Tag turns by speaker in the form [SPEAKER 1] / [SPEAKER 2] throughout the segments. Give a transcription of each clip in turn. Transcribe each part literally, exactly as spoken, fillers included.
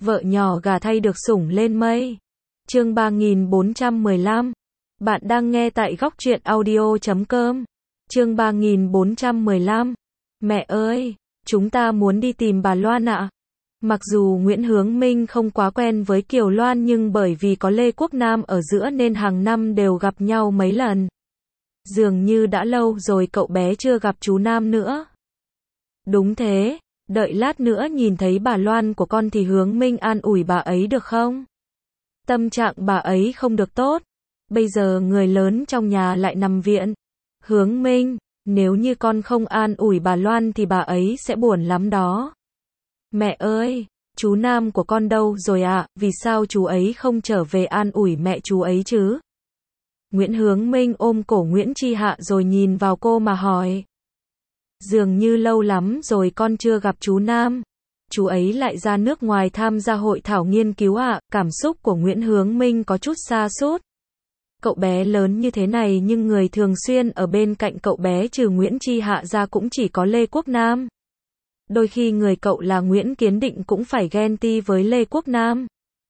[SPEAKER 1] Vợ nhỏ gả thay được sủng lên mây. Chương ba nghìn bốn trăm mười lăm. Bạn đang nghe tại góc truyện audio chấm com. Chương ba nghìn bốn trăm mười lăm. Mẹ ơi, chúng ta muốn đi tìm bà Loan ạ. Mặc dù Nguyễn Hướng Minh không quá quen với Kiều Loan nhưng bởi vì có Lê Quốc Nam ở giữa nên hàng năm đều gặp nhau mấy lần. Dường như đã lâu rồi cậu bé chưa gặp chú Nam nữa. Đúng thế, đợi lát nữa nhìn thấy bà Loan của con thì Hướng Minh an ủi bà ấy được không? Tâm trạng bà ấy không được tốt. Bây giờ người lớn trong nhà lại nằm viện. Hướng Minh, nếu như con không an ủi bà Loan thì bà ấy sẽ buồn lắm đó. Mẹ ơi, chú Nam của con đâu rồi ạ? À? Vì sao chú ấy không trở về an ủi mẹ chú ấy chứ? Nguyễn Hướng Minh ôm cổ Nguyễn Chi Hạ rồi nhìn vào cô mà hỏi. Dường như lâu lắm rồi con chưa gặp chú Nam. Chú ấy lại ra nước ngoài tham gia hội thảo nghiên cứu ạ. À? Cảm xúc của Nguyễn Hướng Minh có chút sa sút. Cậu bé lớn như thế này nhưng người thường xuyên ở bên cạnh cậu bé trừ Nguyễn Chi Hạ ra cũng chỉ có Lê Quốc Nam. Đôi khi người cậu là Nguyễn Kiến Định cũng phải ghen ti với Lê Quốc Nam.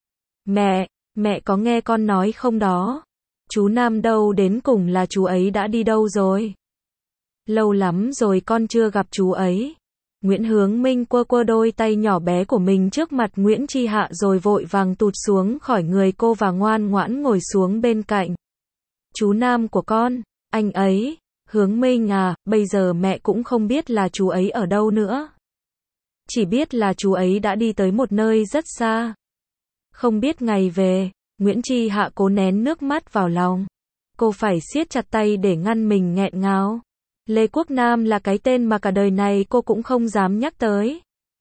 [SPEAKER 1] Mẹ, mẹ có nghe con nói không đó? Chú Nam đâu đến cùng là chú ấy đã đi đâu rồi? Lâu lắm rồi con chưa gặp chú ấy. Nguyễn Hướng Minh quơ quơ đôi tay nhỏ bé của mình trước mặt Nguyễn Chi Hạ rồi vội vàng tụt xuống khỏi người cô và ngoan ngoãn ngồi xuống bên cạnh. Chú Nam của con, anh ấy, Hướng Minh à, bây giờ mẹ cũng không biết là chú ấy ở đâu nữa. Chỉ biết là chú ấy đã đi tới một nơi rất xa. Không biết ngày về. Nguyễn Chi Hạ cố nén nước mắt vào lòng. Cô phải siết chặt tay để ngăn mình nghẹn ngào. Lê Quốc Nam là cái tên mà cả đời này cô cũng không dám nhắc tới.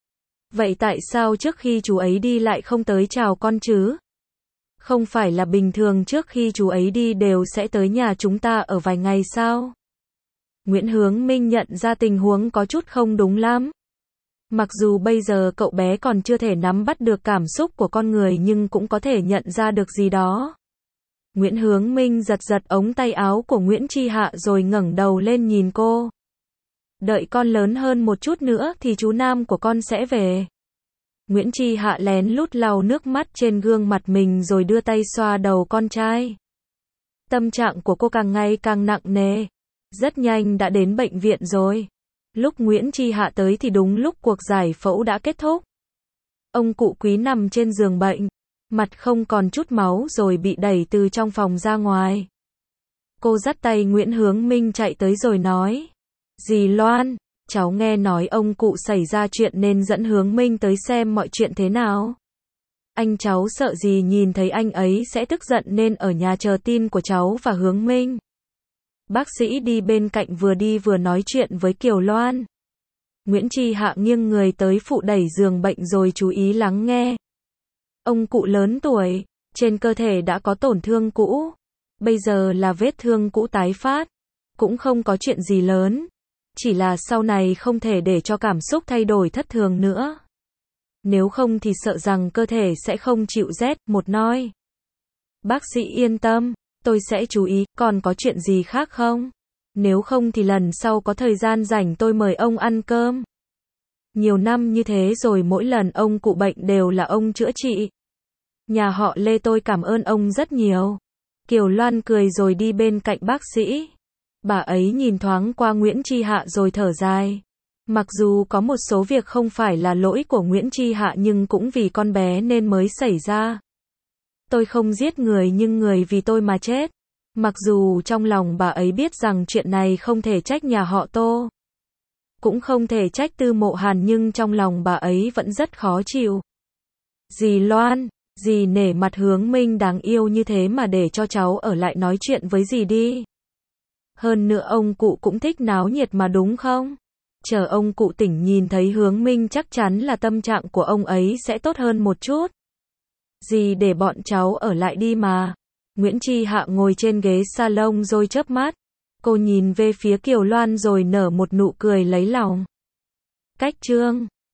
[SPEAKER 1] Vậy tại sao trước khi chú ấy đi lại không tới chào con chứ? Không phải là bình thường trước khi chú ấy đi đều sẽ tới nhà chúng ta ở vài ngày sao? Nguyễn Hướng Minh nhận ra tình huống có chút không đúng lắm. Mặc dù bây giờ cậu bé còn chưa thể nắm bắt được cảm xúc của con người nhưng cũng có thể nhận ra được gì đó. Nguyễn Hướng Minh giật giật ống tay áo của Nguyễn Chi Hạ rồi ngẩng đầu lên nhìn cô. Đợi con lớn hơn một chút nữa thì chú Nam của con sẽ về. Nguyễn Chi Hạ lén lút lau nước mắt trên gương mặt mình rồi đưa tay xoa đầu con trai. Tâm trạng của cô càng ngày càng nặng nề. Rất nhanh đã đến bệnh viện rồi. Lúc Nguyễn Chi Hạ tới thì đúng lúc cuộc giải phẫu đã kết thúc. Ông cụ Quý nằm trên giường bệnh, mặt không còn chút máu rồi bị đẩy từ trong phòng ra ngoài. Cô dắt tay Nguyễn Hướng Minh chạy tới rồi nói. Dì Loan, cháu nghe nói ông cụ xảy ra chuyện nên dẫn Hướng Minh tới xem mọi chuyện thế nào. Anh cháu sợ dì nhìn thấy anh ấy sẽ tức giận nên ở nhà chờ tin của cháu và Hướng Minh. Bác sĩ đi bên cạnh vừa đi vừa nói chuyện với Kiều Loan. Nguyễn Chi Hạ nghiêng người tới phụ đẩy giường bệnh rồi chú ý lắng nghe. Ông cụ lớn tuổi, trên cơ thể đã có tổn thương cũ. Bây giờ là vết thương cũ tái phát. Cũng không có chuyện gì lớn. Chỉ là sau này không thể để cho cảm xúc thay đổi thất thường nữa. Nếu không thì sợ rằng cơ thể sẽ không chịu rét, một nói. Bác sĩ yên tâm. Tôi sẽ chú ý, còn có chuyện gì khác không? Nếu không thì lần sau có thời gian rảnh tôi mời ông ăn cơm. Nhiều năm như thế rồi mỗi lần ông cụ bệnh đều là ông chữa trị. Nhà họ Lê tôi cảm ơn ông rất nhiều. Kiều Loan cười rồi đi bên cạnh bác sĩ. Bà ấy nhìn thoáng qua Nguyễn Chi Hạ rồi thở dài. Mặc dù có một số việc không phải là lỗi của Nguyễn Chi Hạ nhưng cũng vì con bé nên mới xảy ra. Tôi không giết người nhưng người vì tôi mà chết. Mặc dù trong lòng bà ấy biết rằng chuyện này không thể trách nhà họ Tô. Cũng không thể trách Tư Mộ Hàn nhưng trong lòng bà ấy vẫn rất khó chịu. Dì Loan, dì nể mặt Hướng Minh đáng yêu như thế mà để cho cháu ở lại nói chuyện với dì đi. Hơn nữa ông cụ cũng thích náo nhiệt mà đúng không? Chờ ông cụ tỉnh nhìn thấy Hướng Minh chắc chắn là tâm trạng của ông ấy sẽ tốt hơn một chút. Dì để bọn cháu ở lại đi mà. Nguyễn Chi Hạ ngồi trên ghế salon rồi chớp mắt. Cô nhìn về phía Kiều Loan rồi nở một nụ cười lấy lòng. Cách chương